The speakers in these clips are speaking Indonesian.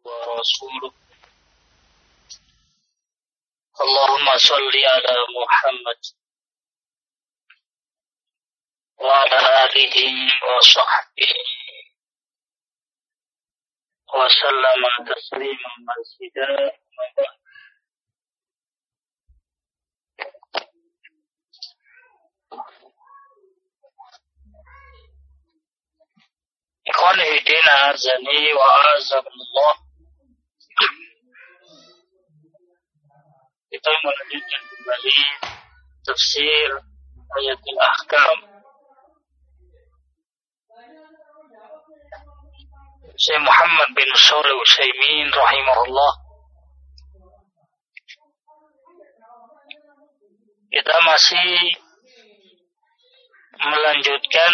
ورسوله اللهم صل على محمد وعلى آله وصحبه وسلم تسليما مزيدا. Ikhwan hidina azani wa azakumullah. Kita melanjutkan kembali tafsir ayatul ahkam Syekh Muhammad bin Shalih Al-Utsaimin rahimahullah. Kita masih melanjutkan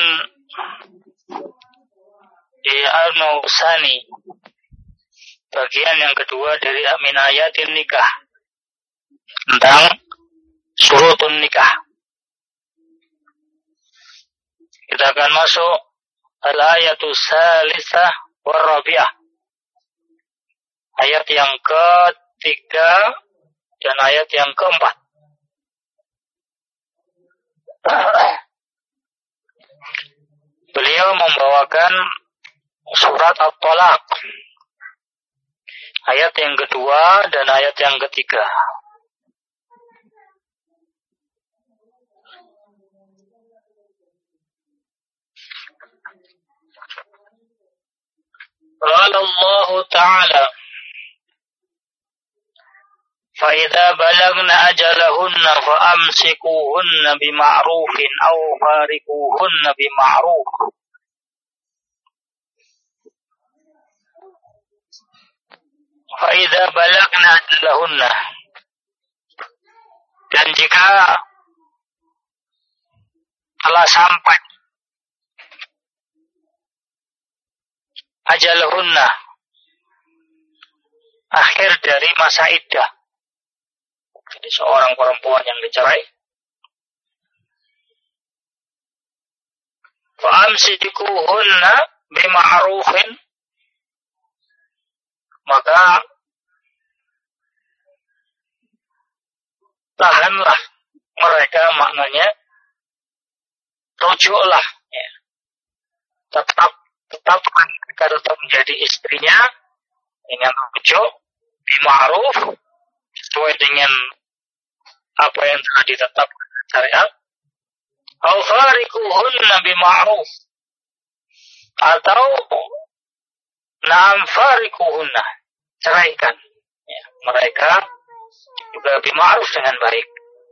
di Al-Mausani, bagian yang kedua dari min ayatin nikah, tentang syurutun nikah. Kita akan masuk al-ayatus salisah warabi'ah, ayat yang ketiga dan ayat yang keempat. Beliau membawakan surat At-Talaq, ayat yang kedua dan ayat yang ketiga. Qala Allah Ta'ala فَإِذَا بَلَغْنَ أَجَلَهُنَّ فَأَمْسِكُوهُنَّ بِمَعْرُوفٍ أَوْ فَارِقُوهُنَّ بِمَعْرُوفٍ. فَإِذَا بَلَغْنَ أَجَلَهُنَّ, dan jika telah sampai ajalahunna, akhir dari masa iddah. Jadi seorang perempuan yang dicerai, fa'amsikuhunna bima'rufin, maka tahanlah mereka, maknanya rujuklah, ya. Tetapkan mereka tetap menjadi istrinya dengan rujuk bima'ruf, sesuai dengan apa yang telah ditetapkan syariat. Au fariquhunna bima'ruf, atau na'am fariquhunna, ceraikan, ya, mereka juga bima'ruf, dengan baik.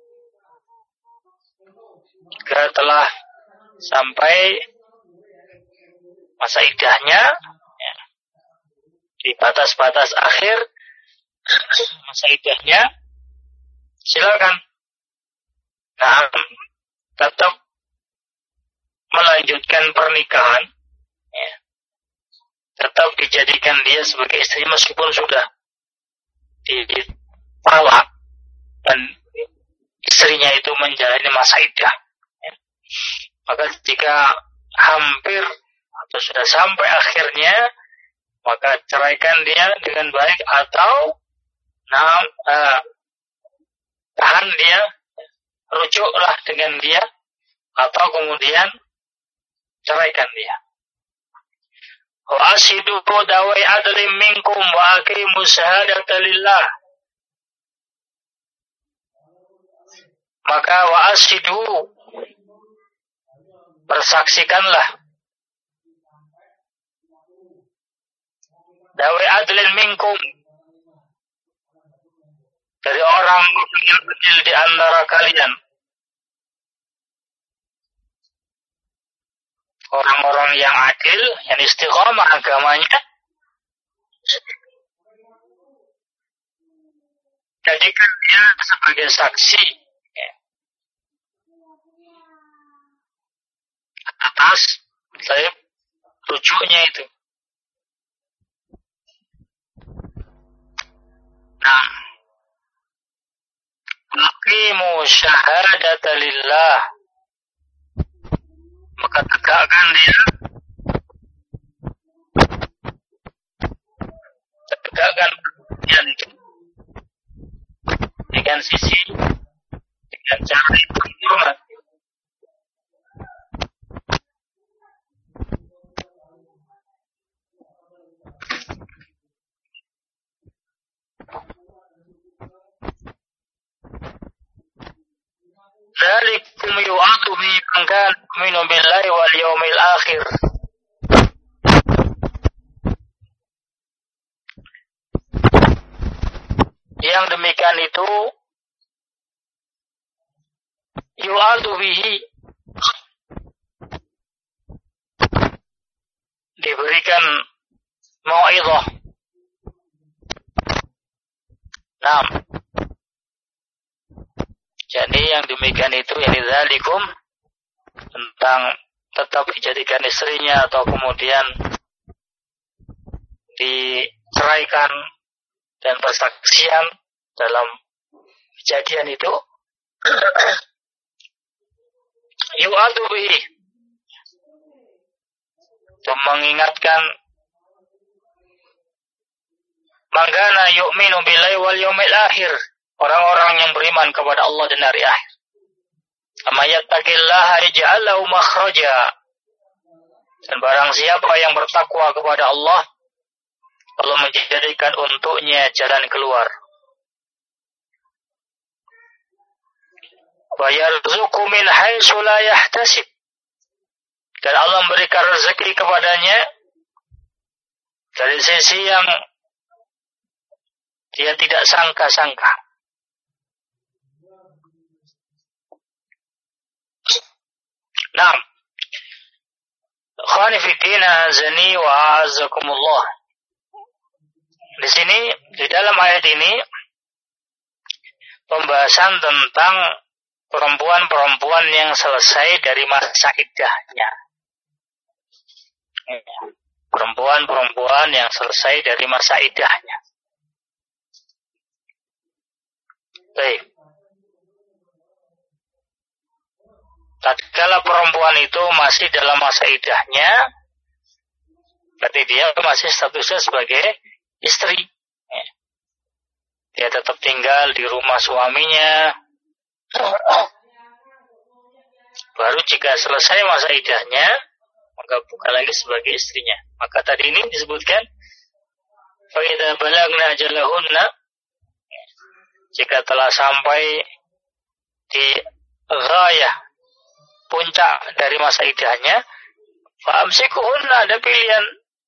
Jika telah sampai masa iddahnya, ya, di batas-batas akhir masa iddahnya, silakan, nah, tetap melanjutkan pernikahan, ya, tetap dijadikan dia sebagai istri meskipun sudah ditalak dan istrinya itu menjalani masa iddah, ya. Maka jika hampir atau sudah sampai akhirnya, maka ceraikan dia dengan baik, atau tahan dia, rujuklah dengan dia, atau kemudian ceraikan dia. Wa ashidu dawai adlim minkum wa aqimu syahadata lillah. Maka wa ashidu, persaksikanlah, dawai adlin minkum, dari orang yang kecil di antara kalian, orang-orang yang adil, yang istiqamah agamanya, jadikan dia sebagai saksi, ya, atas rujuknya itu. Nah, aqimu syahadata lillah, maka tegakkan menegakkan kemudian itu dengan sisi dengan cara yang hormat. Dzalikum yu'adu bi man kana yu'minu billahi wal yawmil akhir. Yang demikian itu yu'adu bihi, diberikan mau'izah. Nah, jadi yang demikian itu yang dzalikum, tentang tetap dijadikan istrinya atau kemudian diceraikan dan persaksian dalam kejadian itu yu'adu bihi, itu mengingatkan mangkana yu'minu billahi wal yawmil akhir, orang-orang yang beriman kepada Allah dan hari akhir. Amma yattaqillaha yaj'al lahu makhraja, dan barang siapa yang bertakwa kepada Allah, Allah menjadikan untuknya jalan keluar. Wa yarzuqu min haitsu la yahtasib, dan Allah memberikan rezeki kepadanya dari sisi yang dia tidak sangka-sangka. Nah, khani fi din azani wa azakumullah. Di sini, di dalam ayat ini pembahasan tentang perempuan-perempuan yang selesai dari masa iddahnya. Perempuan-perempuan yang selesai dari masa iddahnya. Baik. Tatkala perempuan itu masih dalam masa iddahnya, berarti dia masih statusnya sebagai istri. Dia tetap tinggal di rumah suaminya. Baru jika selesai masa iddahnya, maka bukan lagi sebagai istrinya. Maka tadi ini disebutkan fa idza balagna ajalahunna, jika telah sampai di ghayah, puncak dari masa iddahnya, fa amsikuhunna, ada pilihan,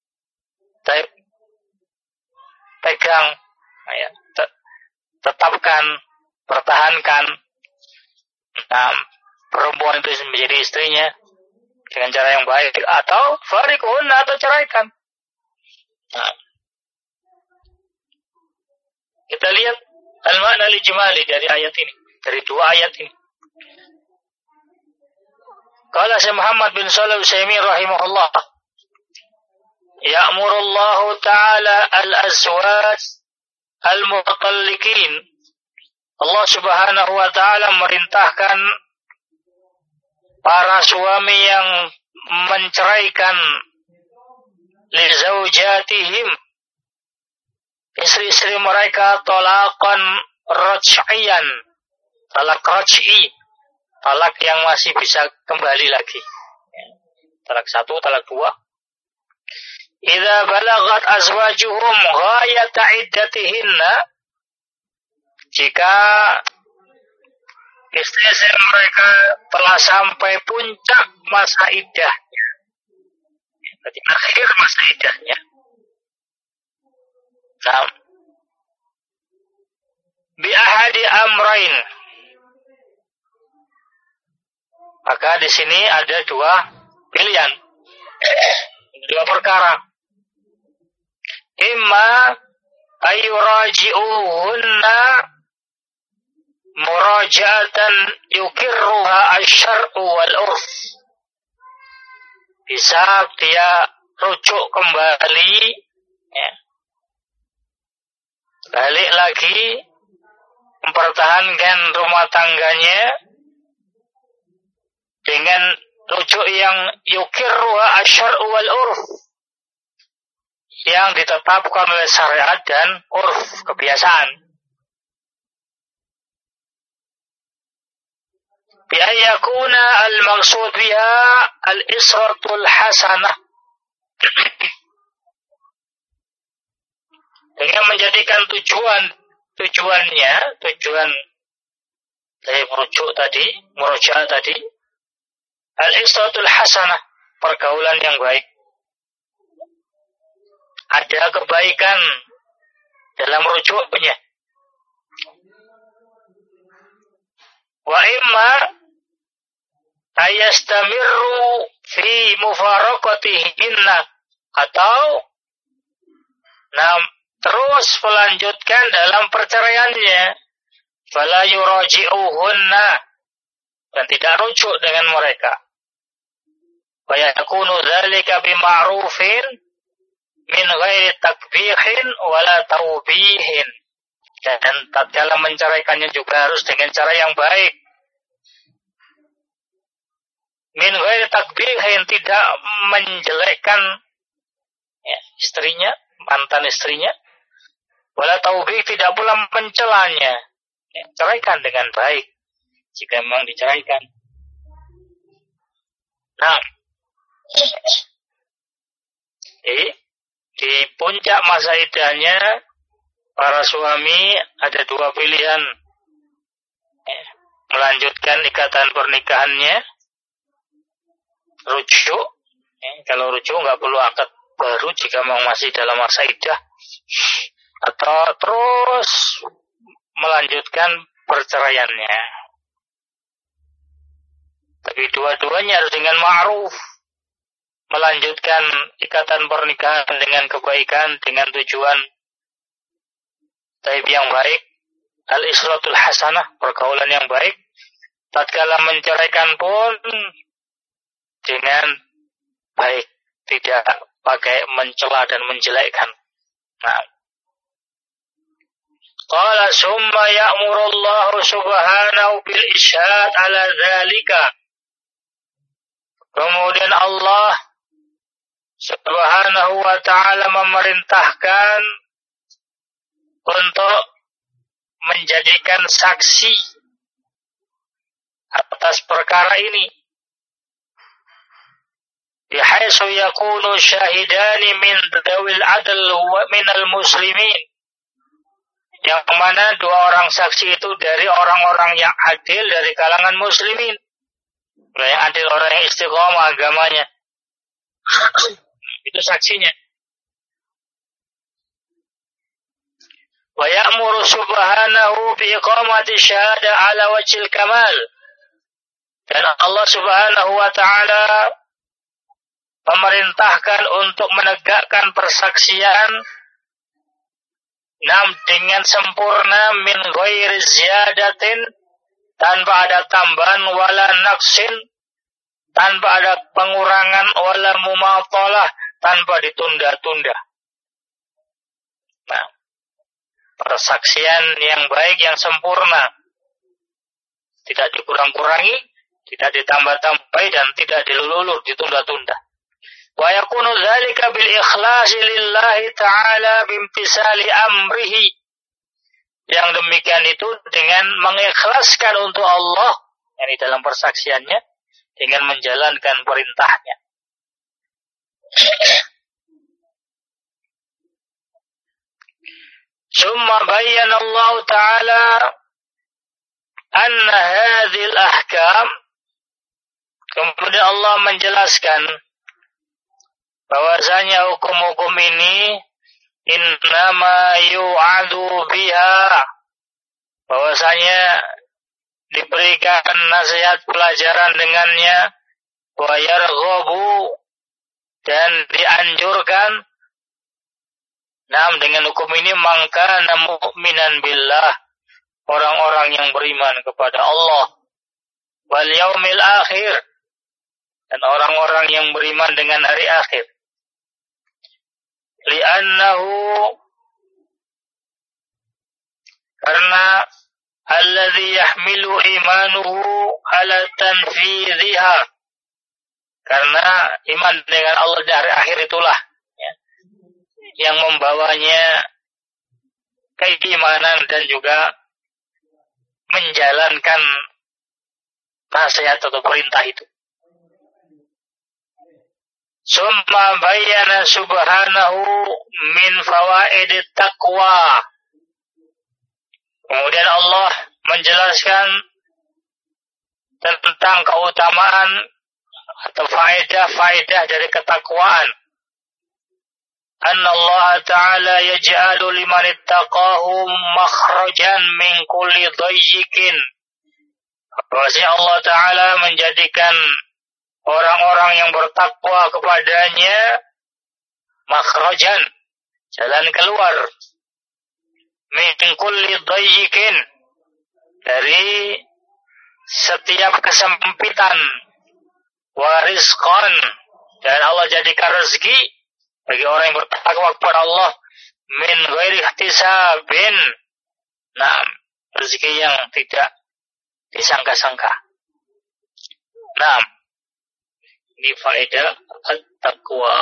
pegang, ya, tetapkan, pertahankan perempuan itu menjadi istrinya dengan cara yang baik, atau fariquhunna, atau ceraikan. Nah, kita lihat al-makna al-ijmali dari ayat ini, dari dua ayat ini. Qala Syekh Muhammad bin Shalih Al-Utsaimin rahimahullah, ya'murullahu ta'ala al-azwaj al-mutatalliqin. Allah Subhanahu wa ta'ala merintahkan para suami yang menceraikan li zaujatihim, istri-istri mereka, talaqan raj'iyan, talak raj'i, talak yang masih bisa kembali lagi. Talak 1, talak 2. Idza balagat azwajuhum ghayata iddatihinna, jika istri-istri mereka telah sampai puncak masa iddahnya, berarti akhir masa iddahnya. Nah, bi ahadi amrain, maka di sini ada dua pilihan, dua perkara. Imma ayuraji'uhunna muraja'atan yukirruha asy-syar'u wal 'urf, bisa dia rujuk kembali, ya, balik lagi mempertahankan rumah tangganya dengan rujuk yang yukirruha asy-syar'u wal 'urf, yang ditetapkan oleh syariat dan urf, kebiasaan. Bi'ayakuna al-maksud biha al-isratul hasanah. Dengan menjadikan tujuan dari murojaah tadi, al-isratul hasanah, pergaulan yang baik. Ada kebaikan dalam rujuknya. Wa imma ayastamiru fi mufaraqatihinna, atau terus melanjutkan dalam perceraiannya, fala yuraji'uhunna, dan tidak rujuk dengan mereka. Wa yakunu dzalika bima'rufin min ghairi takbihin wala taubihin, dan tatkala menceraikannya juga harus dengan cara yang baik. Min ghairi takbihin, tidak menjelekkan istrinya, mantan istrinya, wala taubih, tidak pula mencelanya. Ceraikan dengan baik jika memang diceraikan. Nah, di puncak masa iddahnya, para suami ada dua pilihan: melanjutkan ikatan pernikahannya, rujuk. Kalau rujuk nggak perlu akad baru jika memang masih dalam masa iddah, atau terus melanjutkan perceraiannya. Tapi dua-duanya harus dengan ma'ruf. Melanjutkan ikatan pernikahan dengan kebaikan, dengan tujuan taib yang baik, al-isratul hasanah, pergaulan yang baik. Tatkala menceraikan pun dengan baik, tidak pakai mencela dan menjelekkan. Nah, qala summa ya'murullahu subhanahu bil isyad ala dzalika. Kemudian Allah Subhanahu wa ta'ala memerintahkan untuk menjadikan saksi atas perkara ini. Bihaitsu yakunu syahidani min dawil adl wa minal muslimin. Yang mana dua orang saksi itu dari orang-orang yang adil dari kalangan muslimin. Yang adil, orang yang istiqomah agamanya. Itu saksinya. Wa ya'muru subhanahu bi iqamati syahada ala wajhil kamal. Dan Allah Subhanahu wa ta'ala memerintahkan untuk menegakkan persaksian dengan sempurna, min ghairi ziyadatin, tanpa ada tambahan, wala naqsin, tanpa ada pengurangan, wala mumathalah, tanpa ditunda-tunda. Nah, persaksian yang baik, yang sempurna, tidak dikurang-kurangi, tidak ditambah-tambahi, dan tidak dilulur, ditunda-tunda. Wa yakunu dzalika bil ikhlasi lillahi ta'ala bimtisali amrihi. Yang demikian itu dengan mengikhlaskan untuk Allah, yakni dalam persaksiannya, dengan menjalankan perintahnya. Summa bayyana Allah Ta'ala anna hadhil ahkam. Kemudian Allah menjelaskan bahwasanya hukum-hukum ini innama yu'adu biha, bahwasanya diberikan nasihat pelajaran dengannya, wa yarghabu, dan dianjurkan dengan hukum ini mangkana mu'minan billah, orang-orang yang beriman kepada Allah, wal yaumil akhir, dan orang-orang yang beriman dengan hari akhir. Li'annahu, karena alladhi yahmilu imanuhu ala tanfidhiha, karena iman dengan Allah di hari akhir itulah yang membawanya keimanan dan juga menjalankan nasihat atau perintah itu. Summa bayyana subhanahu min fawaidit taqwa. Kemudian Allah menjelaskan tentang keutamaan atau faedah-faedah dari ketakwaan. Anna Allah Ta'ala yaj'alu liman ittaqahu makhrajan min kulli dhayyikin. Bahwasanya Allah Ta'ala menjadikan orang-orang yang bertakwa kepadanya makhrajan, jalan keluar, min kulli dhayyikin, dari setiap kesempitan, wa rizqan, dan Allah jadikan rezeki bagi orang yang bertakwa kepada Allah min ghairi ihtisabin. Nah, rezeki yang tidak disangka-sangka. Nah, ini faedah at-taqwa.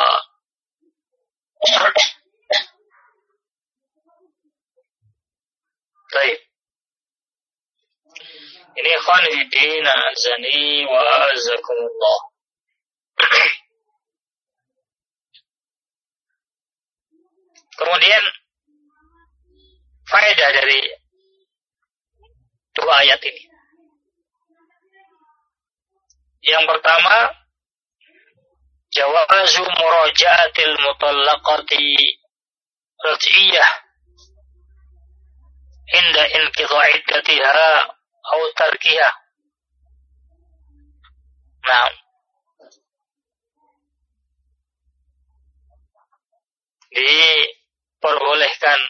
Baik. Ini khonidin azani wa azakumullah. Kemudian faedah dari dua ayat ini. Yang pertama, jawazu muraja'atil mutallaqati raj'iyah inda inqidha'i iddatiha aw tarkiha. Nah, diperbolehkan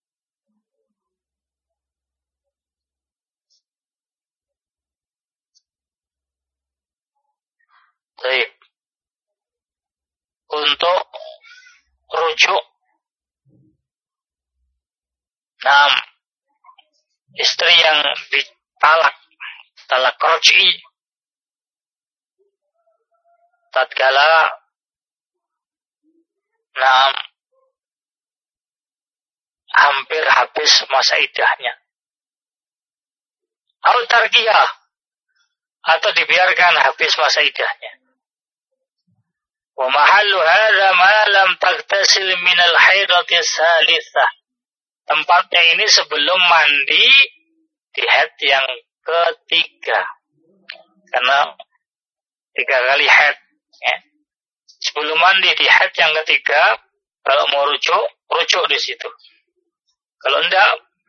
untuk rujuk istri yang ditalak, talak raj'i, tatkala hampir habis masa iddahnya, atau tarkiyah, atau dibiarkan habis masa iddahnya. Wa mahallu hadza ma lam taghtasil min al-haidati salitsah. Tempatnya ini sebelum mandi di haid yang ketiga. Karena 3 kali haid, ya. Sebelum mandi di haid yang ketiga, kalau mau rujuk di situ. Kalau enggak,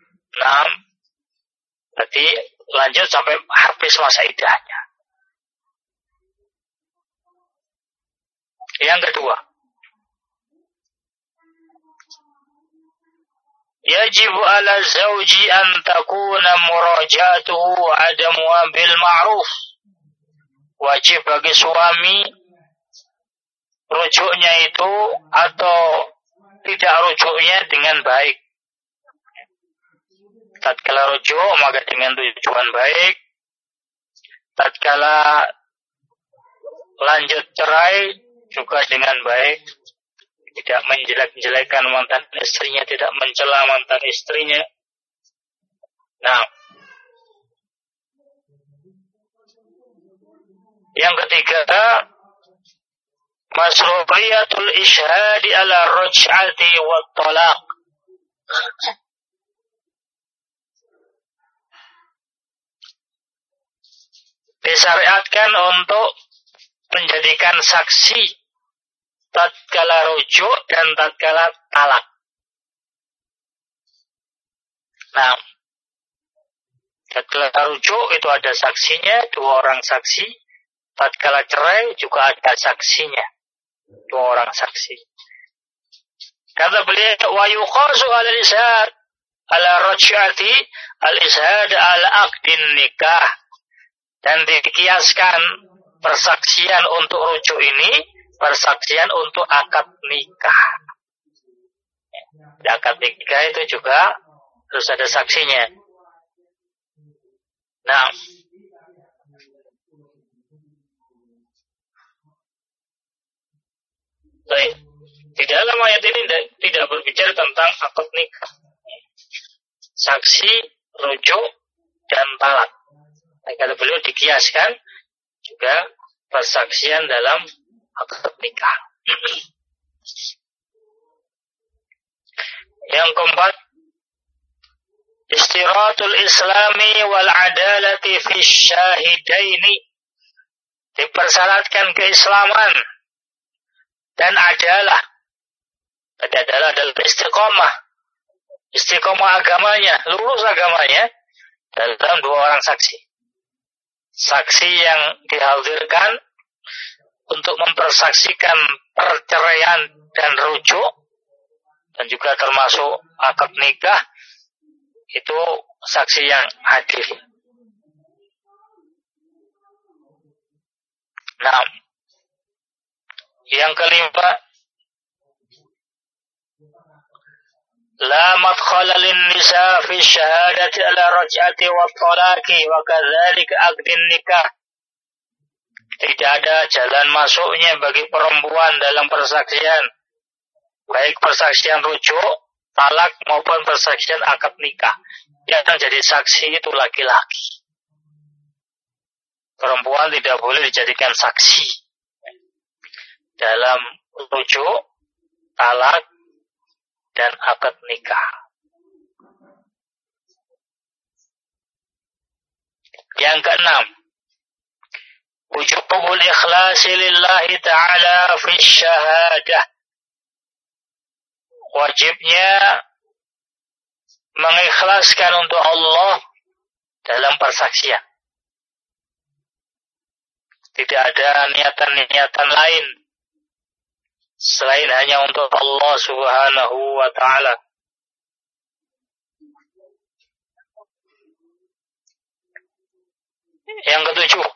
berarti lanjut sampai habis masa iddahnya. Yang kedua, yajibu ala zawji an takuna muraja'atuhu adamuha bil ma'ruf. Wajib bagi suami rujuknya itu atau tidak rujuknya dengan baik. Tatkala rujuk maka dengan tujuan baik. Tatkala lanjut cerai juga dengan baik. Tidak menjelek-jelekan mantan istrinya, tidak mencela mantan istrinya. Nah, yang ketiga, masruqiyatul isyhadi ala raj'ati wa talaq. Disyariatkan untuk menjadikan saksi tatkala rujuk dan tatkala talak. Nah, tatkala rujuk itu ada saksinya, 2 orang saksi. Tatkala cerai juga ada saksinya, 2 orang saksi. Kata beliau, wa yuqasu ala al-ishad ala raj'ati al-ishad ala aqdin nikah. Dan dikiaskan persaksian untuk rujuk ini, persaksian untuk akad nikah. Di akad nikah itu juga harus ada saksinya. Nah, baik. Di dalam ayat ini tidak berbicara tentang akad nikah, saksi, rujuk, dan talak. Kata beliau dikiaskan juga persaksian dalam akad nikah. Yang keempat, istiratul islami wal adalati fi syahidaini. Dipersyaratkan keislaman dan adalah. Tadi adalah istiqomah. Istiqomah agamanya, lurus agamanya dalam dua orang saksi. Saksi yang dihadirkan untuk mempersaksikan perceraian dan rujuk, dan juga termasuk akad nikah, itu saksi yang hadir. Nah, yang kelima, la madkhala lin-nisa fi syahadati ala raj'ati wa talaqi wa kadzalika aqdin nikah. Tidak ada jalan masuknya bagi perempuan dalam persaksian, baik persaksian rujuk, talak maupun persaksian akad nikah. Yang jadi saksi itu laki-laki. Perempuan tidak boleh dijadikan saksi dalam rujuk, talak, dan akad nikah. Yang keenam, wujubul ikhlasi lillahi ta'ala fi syahadah. Wajibnya mengikhlaskan untuk Allah dalam persaksian. Tidak ada niatan-niatan lain selain hanya untuk Allah Subhanahu wa ta'ala. Yang ketujuh,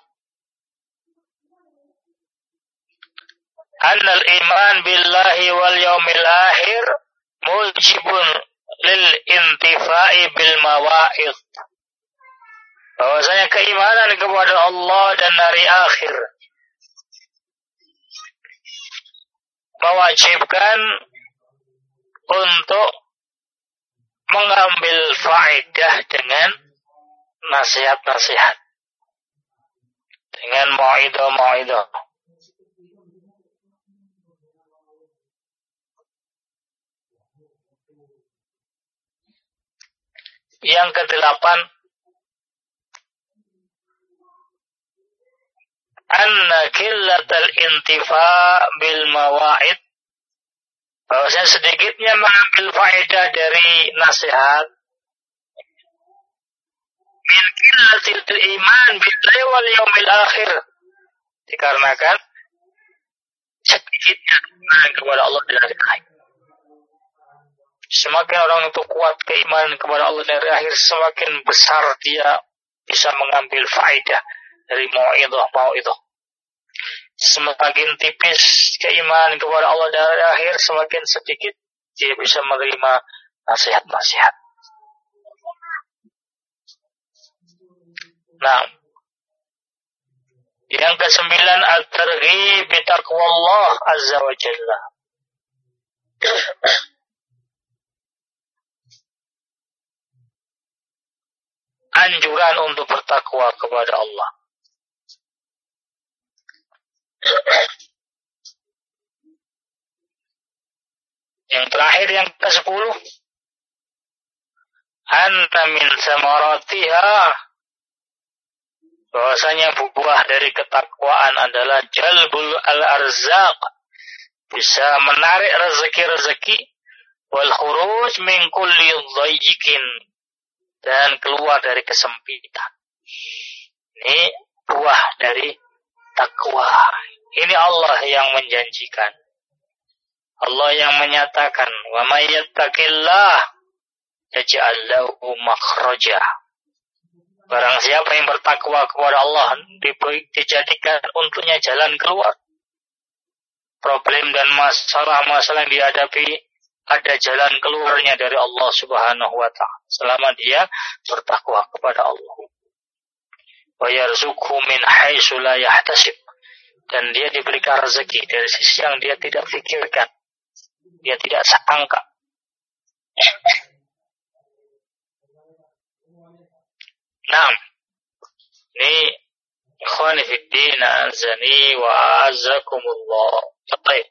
annal iman billahi wal yaumil akhir mujibun lil intifa'i bil mawa'id. Bahwasanya keimanan kepada Allah dan hari akhir mewajibkan untuk mengambil faedah dengan nasihat-nasihat, dengan mau'idah-mau'idah. Yang kedelapan, anna killatal intifa' bil mawa'id, bahwasanya sedikitnya mengambil faedah dari nasihat, min killatil iman billahi wal yaumil akhir, dikarenakan sedikitnya keimanan kepada Allah dan hari akhir. Semakin orang itu kuat keimanan kepada Allah dan hari akhir, semakin besar dia bisa mengambil faedah dari mau'idah. Semakin tipis keimanan kepada Allah dan hari akhir, semakin sedikit dia bisa menerima nasihat-nasihat. Nah, yang kesembilan, at-targhib bi taqwallah azza wa jalla. Anjuran untuk bertakwa kepada Allah. Yang terakhir, yang ke-10, anna min samaratiha, bahwasanya buah dari ketakwaan adalah jalbul al-arzaq, bisa menarik rezeki-rezeki, wal khuruj min kulli dhayyikin, dan keluar dari kesempitan. Ini buah dari takwa. Ini Allah yang menjanjikan. Allah yang menyatakan, wa may yattaqillah yaj'al lahu makhraja. Barang siapa yang bertakwa kepada Allah, dijadikan untuknya jalan keluar. Problem dan masalah-masalah yang dihadapi, ada jalan keluarnya dari Allah Subhanahu wa ta'ala selama dia bertakwa kepada Allah. Wa yarzuqhu min haitsu la yahtasib, dan dia diberikan rezeki dari sisi yang dia tidak fikirkan. dia tidak sangka. Nah, ini ikhwani fiddin azani wa azakumullah. Baik.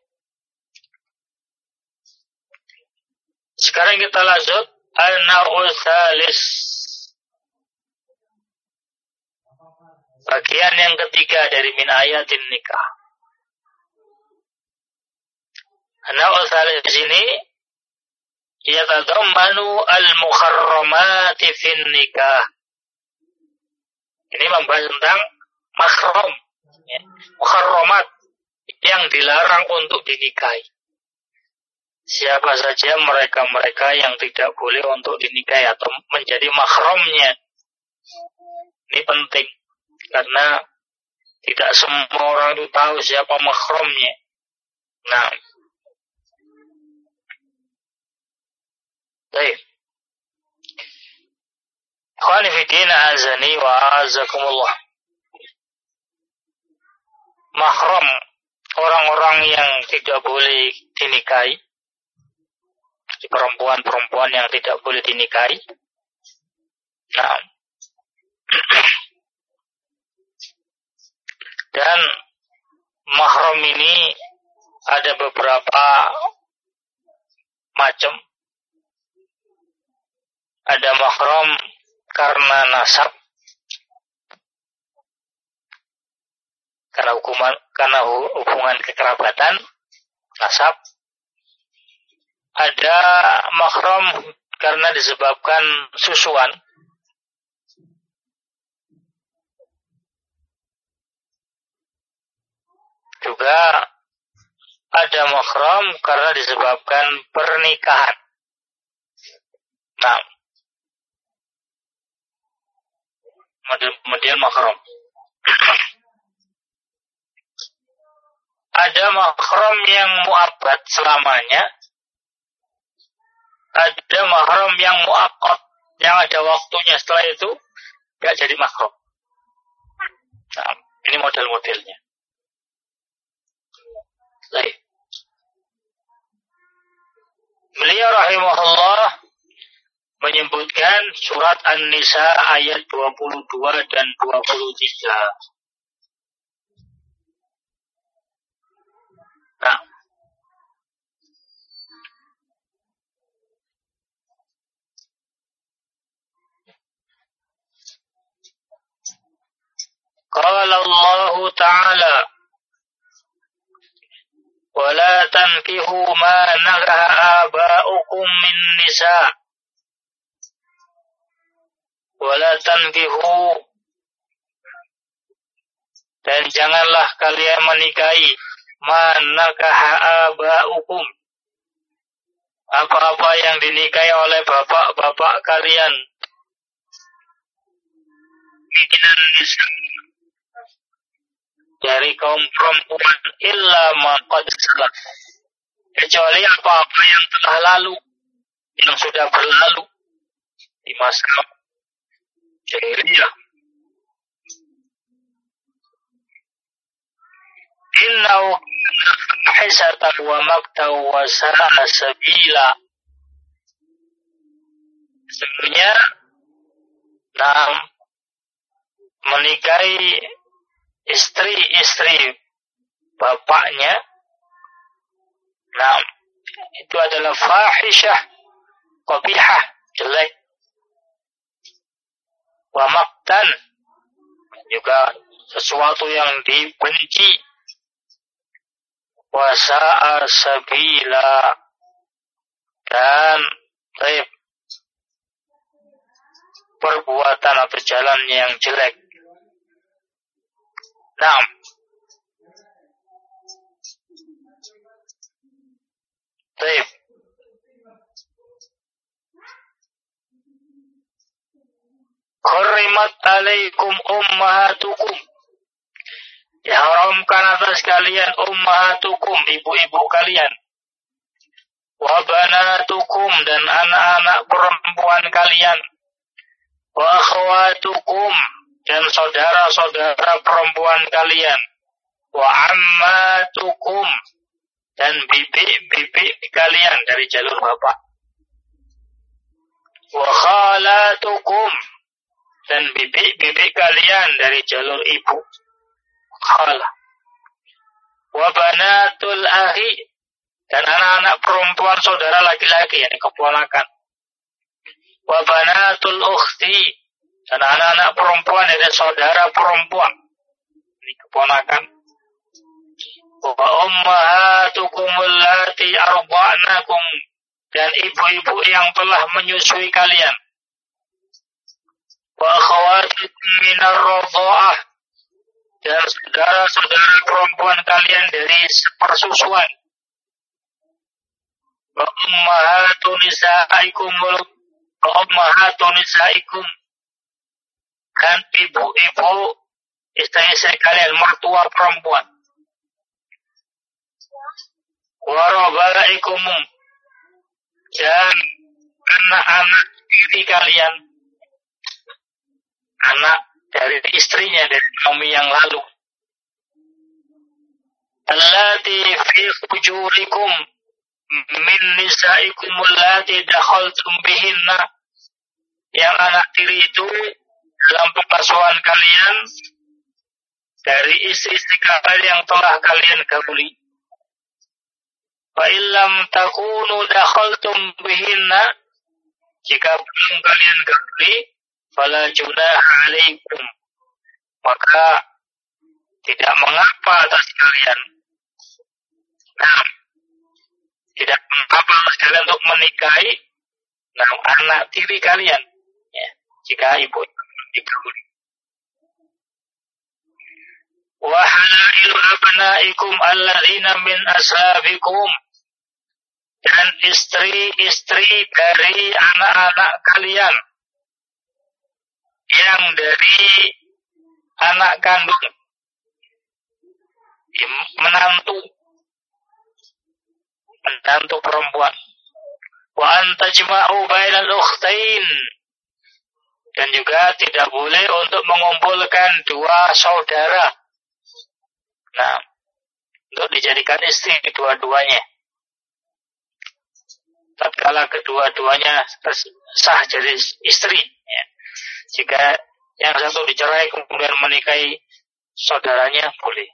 Sekarang kita lanjut an-naw'u tsalis. Bagian yang ketiga dari min ayatin nikah. An-naw'u tsalis ini yatadammanu al-mukharramati fin nikah. Ini membahas tentang mahram, ya, muharramat yang dilarang untuk dinikahi. Siapa saja mereka-mereka yang tidak boleh untuk dinikahi atau menjadi mahramnya. Ini penting karena tidak semua orang itu tahu siapa mahramnya. Nah, baik. Ikhwani fiddin azani wa azakumullah. Mahram, orang-orang yang tidak boleh dinikahi, perempuan-perempuan yang tidak boleh dinikahi. Nah, dan mahram ini ada beberapa macam. Ada mahram karena nasab, karena hubungan kekerabatan, nasab. Ada mahram karena disebabkan susuan. Juga ada mahram karena disebabkan pernikahan. Nah, model mahram. Ada mahram yang mu'abbad selamanya. Ada mahram yang mu'aqqad, yang ada waktunya, setelah itu gak jadi mahram. Nah, ini model-modelnya. Baik. Beliau rahimahullah menyebutkan surat An-Nisa ayat 22 dan 23. Nah, qala Allah Ta'ala wa la tankihu ma nakaha aba'ukum min nisa wa la tankihu, dan janganlah kalian menikahi ma nakaha aba'ukum, apa-apa yang dinikahi oleh bapak-bapak kalian, minan nisa, dari kaum perempuan, illa ma qad salaf, kecuali apa-apa yang telah lalu, yang sudah berlalu di masa jahiliyah. Innahu hisatan wa maqtaw wa sa'a sabila. Sebenarnya menikahi istri-istri bapaknya, itu adalah fahishah, qabihah, jelek. Wa maqtan, juga sesuatu yang dibenci. Wa sa'a sabila, dan perbuatan atau jalan yang jelek. Nah, baik. Hurrimat alaikum ummahatukum, diharamkan atas kalian ummahatukum, ibu-ibu kalian, wa banatukum, dan anak-anak perempuan kalian, wa akhwatukum, dan saudara-saudara perempuan kalian, wa ammatukum, dan bibi kalian dari jalur bapak. Wa khalatukum, dan bibi kalian dari jalur ibu. Khalah. Wa banatul akhi, dan anak-anak perempuan saudara laki-laki, yang keponakan. Wa banatul ukhti, dan anak-anak perempuan dari saudara perempuan, ini keponakan. Wa ummahatukum allati arba'nakum, dan ibu-ibu yang telah menyusui kalian. Wa akhawatukum minar radha'ah, dan saudara-saudara perempuan kalian dari sepersusuan. Wa ummahatu nisaikum, dan ibu-ibu istri-istri kalian, mertua perempuan. Wa rabaikum, dan anak-anak tiri kalian, anak dari istrinya, dari suami yang lalu. Allati fi hujurikum min nisaikum allati dakhaltum bihinna, yang anak tiri itu dalam pengasuhan kalian dari istri-istri kalian yang telah kalian gauli. Fa illam takunu dakhaltum bihinna, jika belum kalian gauli, fala junaha alaikum, maka tidak mengapa atas kalian. Nah, tidak mengapa atas kalian untuk menikahi anak tiri kalian, ya, jika ibu dikabuli. Wa halailu abnaikum alladzina min aslabikum, dan istri-istri dari anak-anak kalian yang dari anak kandung, menantu perempuan. Wa antajma'u bainal ukhtain, dan juga tidak boleh untuk mengumpulkan dua saudara. Nah, untuk dijadikan istri dua-duanya. Tatkala kedua-duanya sah jadi istri, ya. Jika yang satu dicerai kemudian menikahi saudaranya, boleh.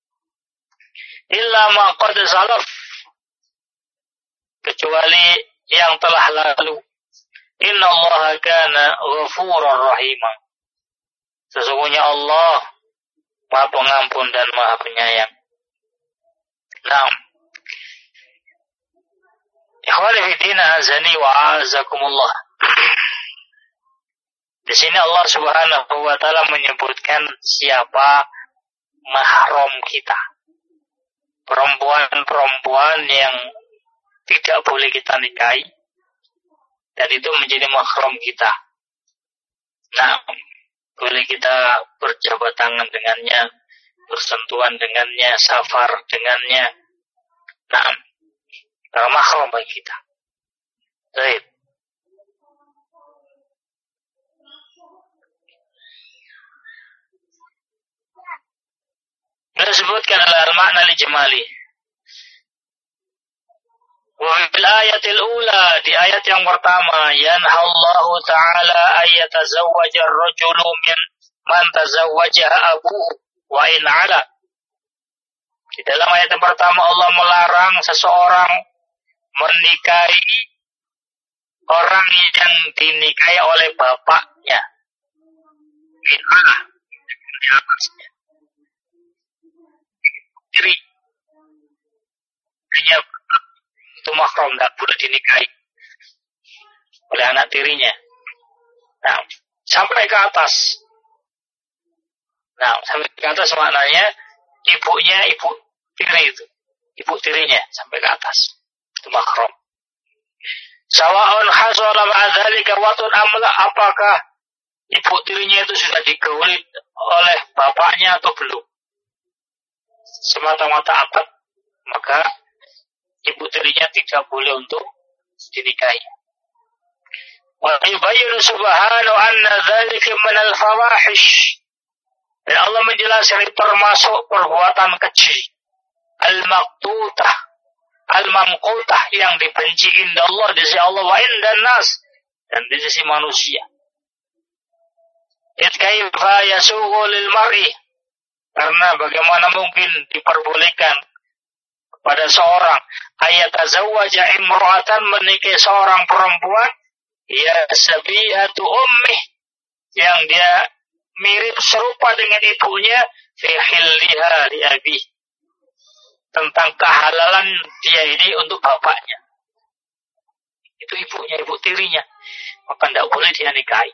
Illa ma qad salaf, kecuali yang telah lalu. Inna Allah kana ghafuran rahima, sesungguhnya Allah Maha Pengampun dan Maha Penyayang. Nah, ikhwani fi din, azani wa azakumullah. Di sini Allah Subhanahu wa taala menyebutkan siapa mahram kita. Perempuan-perempuan yang tidak boleh kita nikahi, dan itu menjadi mahram kita. Nah, boleh kita berjabat tangan dengannya, bersentuhan dengannya, safar dengannya. Nah, karena mahram bagi kita. Baik. Disebutkan adalah makna lijmali. Wa fil ayatil ula, di ayat yang pertama, yanhallahu ta'ala ayyatazawwaja ar-rajulu min man tazawwaja abuhu wa in ala. Di dalam ayat yang pertama Allah melarang seseorang menikahi orang yang dinikahi oleh bapaknya. In ala, di atasnya. Diri. Hanya itu mahram, tidak boleh dinikahi oleh anak tirinya. Nah, sampai ke atas. Nah, sampai ke atas maknanya ibunya, ibu tiri itu, ibu tirinya sampai ke atas. Itu mahram. Sawa'un hasala ma'adzalika watun amla, apakah ibu tirinya itu sudah digauli oleh bapaknya atau belum? Semata-mata akad, maka ibu tirinya tidak boleh untuk dinikahi. Wa yubayyinu subhanahu anna dzalika min al-fawahish. Dan Allah menjelaskan itu termasuk perbuatan keji. Al-maqtutah, al-mamqutah yang dibenci inda Allah di sisi Allah wa indan nas dan di sisi manusia. Kaifa yasughu lil mar'i, karena bagaimana mungkin diperbolehkan kepada seorang ayat azawwaja imra'atan, menikahi seorang perempuan ya sabihatu ummih, yang dia mirip serupa dengan ibunya, fi hilliha li abi, tentang kehalalan dia ini untuk bapaknya. Itu ibunya, ibu tirinya, maka tidak boleh dia nikahi.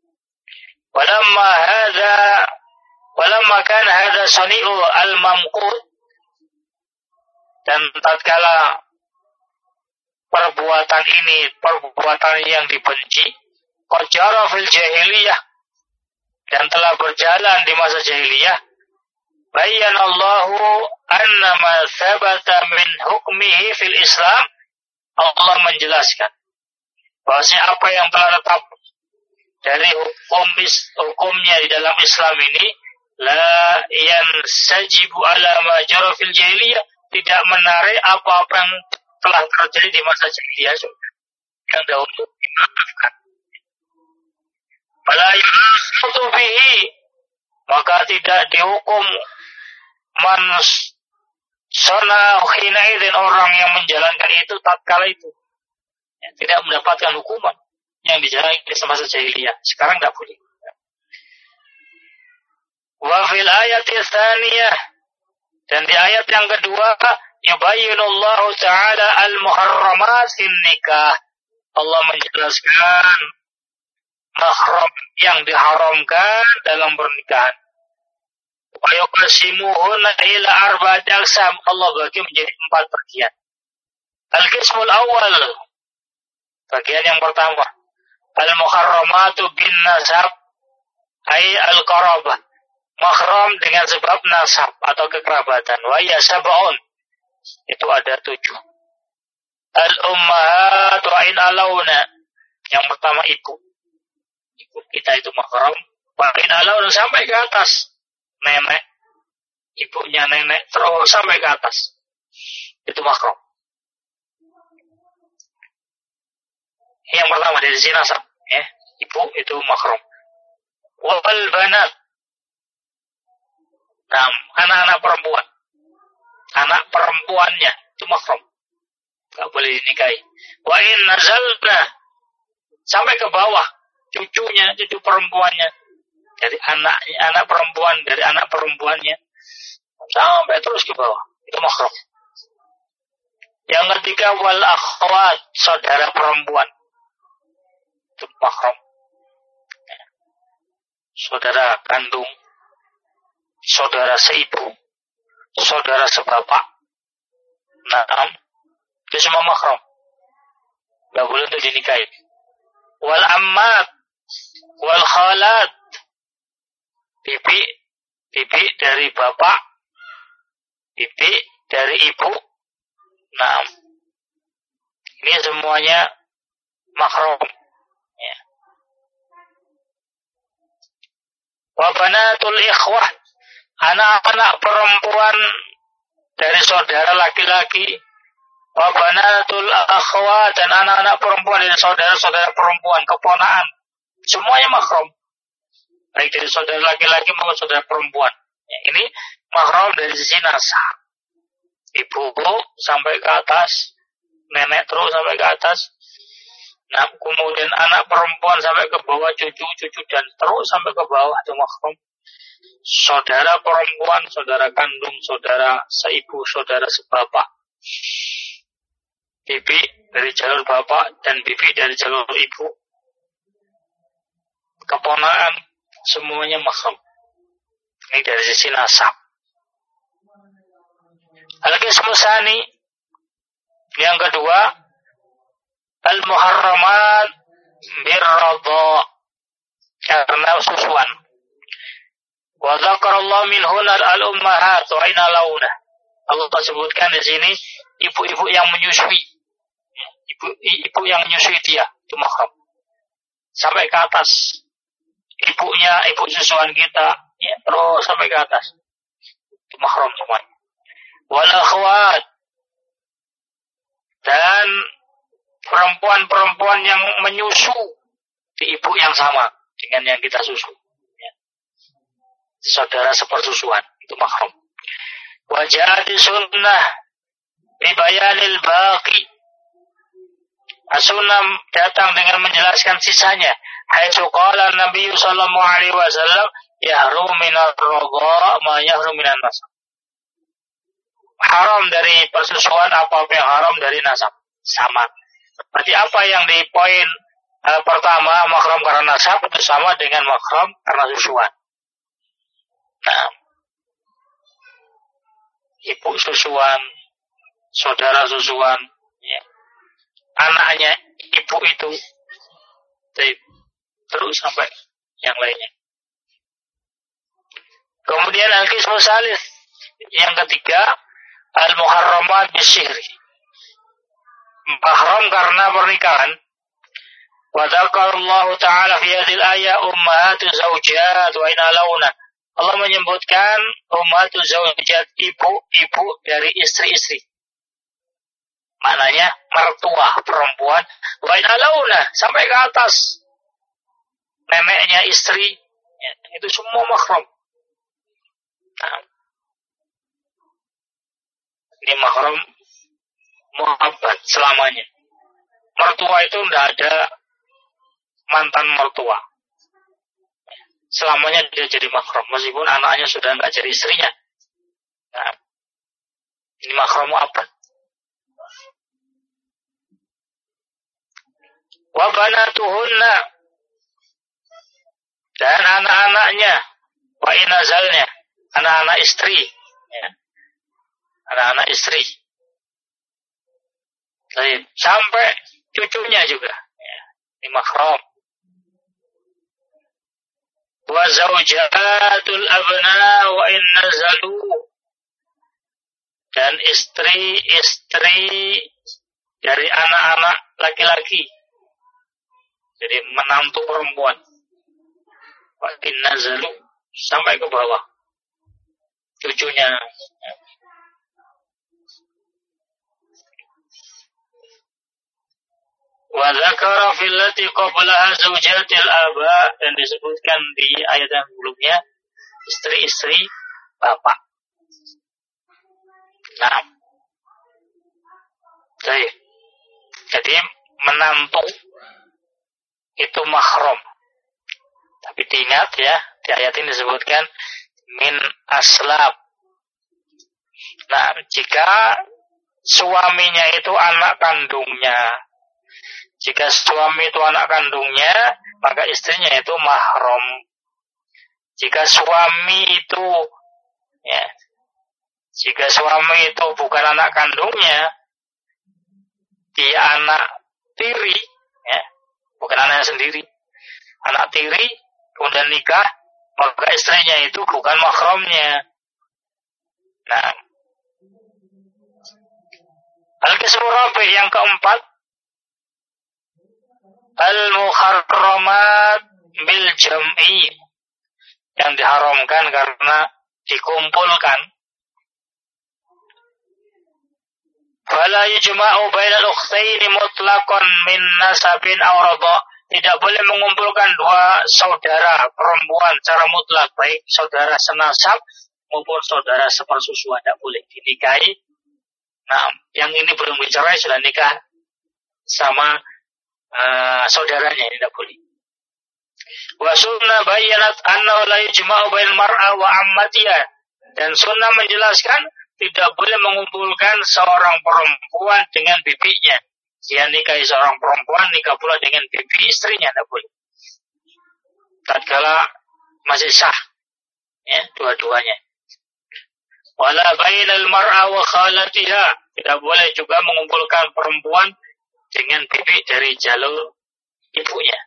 Walamma kana hadha sani'u al-mamqut, dan tatkala perbuatan ini perbuatan yang dibenci, qad jara fil jahiliyah, dan telah berjalan di masa jahiliyah, bayyanallahu anna ma thabata min hukmihi fil Islam, Allah menjelaskan bahwasanya apa yang telah tetap dari hukumnya di dalam Islam ini, la yansajibu ala ma jara fil jahiliyah, tidak menarik apa-apa yang telah terjadi di masa jahiliyah yang dahulu dimaafkan. Fala yu'akhadhu bihi, maka tidak dihukum man sana khinaidin, orang yang menjalankan itu tatkala itu, ya, tidak mendapatkan hukuman yang dijalani di masa jahiliyah. Sekarang tidak boleh. Wa fil ayati tsaniyah, dan di ayat yang kedua, yubayyinullahu ta'ala al-muharramatin nikah, Allah menjelaskan mahram yang diharamkan dalam pernikahan. Wa yuqsimuhunna ila arba'ati aqsam, Allah bagi menjadi 4 bagian. Al-qismul awal, bagian yang pertama, al-muharramatu bin nasab, ay al-qarabah, mahram dengan sebab nasab atau kekerabatan. Wa ya sab'un, itu ada 7. Al-ummahat wa in alawna, yang pertama ibu kita itu mahram, wa in alawna sampai ke atas, nenek, ibunya nenek terus sampai ke atas, itu mahram. Yang pertama dari sisi nasab, ya, ibu itu mahram. Wal banat, nah, anak-anak perempuan, anak perempuannya itu mahram, nggak boleh dinikahi. Wa in nazalna, sampai ke bawah, cucunya, cucu perempuannya, dari anak perempuan, dari anak perempuannya sampai terus ke bawah, itu mahram. Yang ketiga, wal akhwat, saudara perempuan, itu mahram. Saudara kandung, saudara seibu, saudara sebapak, nah, itu semua mahram, nggak boleh untuk dinikahi. Wal ammat, wal khalat, bibi dari bapak, bibi dari ibu, nah, ini semuanya mahram. Ya. Wa banatul ikhwah, anak-anak perempuan dari saudara laki-laki. Wa banatul akhwat, dan anak-anak perempuan dari saudara-saudara perempuan, keponakan, semuanya mahram, baik dari saudara laki-laki maupun saudara perempuan. Ya, ini mahram dari sisi nasab, ibu sampai ke atas, nenek terus sampai ke atas. Nah, kemudian anak perempuan sampai ke bawah, cucu dan terus sampai ke bawah, itu mahram. Saudara perempuan, saudara kandung, saudara seibu, saudara sebapak, bibi dari jalur bapak dan bibi dari jalur ibu, keponakan, semuanya mahram. Ini dari sisi nasab. Al-qismu tsani, yang kedua, al-muharramat birradha, karena susuan. Wa dzakarallahu minhunna al-ummahat wa in alawna, Allah sebutkan di sini ibu-ibu yang menyusui, ibu yang menyusui dia, itu mahram. Sampai ke atas, ibunya, ibu susuan kita, ya, terus sampai ke atas, itu mahram semuanya. Wal akhwat, dan perempuan-perempuan yang menyusu di ibu yang sama dengan yang kita susu. Ya. Saudara sepersusuan, itu mahram. Wajah sunnah bibayanil baqi. As-sunnah datang dengan menjelaskan sisanya. Haitsu qala Nabi sallallahu alaihi wasallam yahrum minar radha ma yahrum minan nasab. Haram dari persusuan apa yang haram dari nasab. Sama. Berarti apa yang di poin pertama mahram karena nasab itu sama dengan mahram karena susuan. Nah, ibu susuan, saudara susuan, ya. Anaknya ibu itu, terus sampai yang lainnya. Kemudian al-qismu salis, yang ketiga, al-muharramat bisyihri. Mahram karena pernikahan. Wa dzakarallahu ta'ala fi hadhil ayat ummahatu zawjat wa in alawna. Allah menyebutkan ummahatu zawjat, ibu dari istri-istri. Maknanya mertua perempuan, wa in alawna, sampai ke atas. Neneknya istri, ya, itu semua mahram. Nah, ini mahram muhabbat selamanya. Mertua itu tidak ada mantan mertua. Selamanya dia jadi mahram, meskipun anaknya sudah tidak jadi istrinya. Nah, ini mahram muhabbat. Wa banatuhunna, dan anak-anaknya, wa inazalnya, anak-anak istri, ya. Anak-anak istri. Sampai cucunya juga, ya. Ini mahram. Wa zawjatul abna wa in nazalu, dan istri-istri dari anak-anak laki-laki, jadi menantu perempuan, wa in nazalu, sampai ke bawah cucunya. Wa dzakara fil lati qablaha zawjatil aba, dan disebutkan di ayat yang sebelumnya istri-istri bapak. Nah, jadi menantu itu mahram. Tapi diingat ya, di ayat ini disebutkan min aslab. Nah, jika suaminya itu anak kandungnya, jika suami itu anak kandungnya, maka istrinya itu mahram. Jika suami itu, ya, jika suami itu bukan anak kandungnya, dia anak tiri, ya, bukan anaknya sendiri, anak tiri, kemudian nikah, maka istrinya itu bukan mahramnya. Nah, al-qismu rabi, yang keempat, al-muharramat bil jam'i, yang diharamkan karena dikumpulkan. Fala yujma'u bainal ukhtaini mutlaqan min nasabin aw radha. Tidak boleh mengumpulkan dua saudara perempuan secara mutlak, baik saudara senasab maupun saudara sepersusuan, tidak boleh dinikahi. Nah, yang ini belum bercerai sudah nikah sama saudaranya, ini tidak boleh. Wa sunnah bayanat annahu la yujma'u bainal mar'a wa ammatiha, dan sunnah menjelaskan tidak boleh mengumpulkan seorang perempuan dengan bibinya. Dia nikahi seorang perempuan, nikah pula dengan bibi istrinya, tidak boleh. Tatkala masih sah, ya, dua-duanya. Wala bainal mar'a wa khalatiha, tidak boleh juga mengumpulkan perempuan dengan bibi dari jalur ibunya.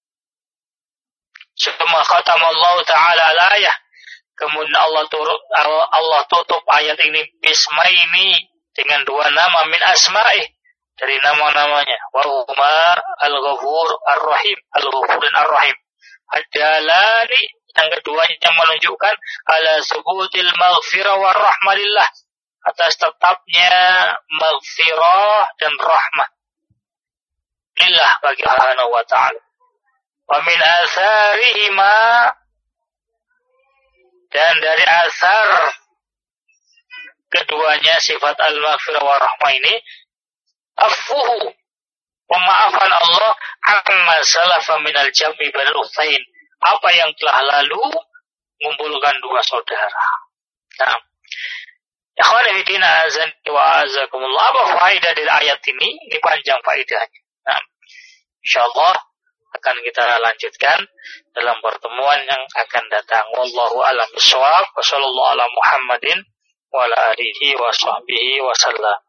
Summa khatamallahu ta'ala al-ayah, kemudian Allah tutup ayat ini bismaini, dengan dua nama min asma'i, dari nama-namanya, wa huma al-ghafur ar-rahim, al-ghafur dan ar-rahim. Ad-dalani, yang keduanya yang menunjukkan ala subutil maghfirah wa rahmatillah, atas tetapnya maghfirah dan rahmah lillah bagi Allah Subhanahu wa ta'ala. Wa min atharihima, dan dari asar keduanya sifat al-maghfirah wa rahmah ini, afuhu, pemaafan Allah amma salafa minal jam'i bainal ukhtain, apa yang telah lalu mengumpulkan dua saudara. Nah, ikhwan fillah azan wa azakumullah, apa faedah dari ayat ini? Ini panjang faedahnya. Nah, insyaallah akan kita lanjutkan dalam pertemuan yang akan datang. Wallahu a'lam bishawab. Wassallallahu ala Muhammadin wa ala alihi wa sahbihi wa sallam.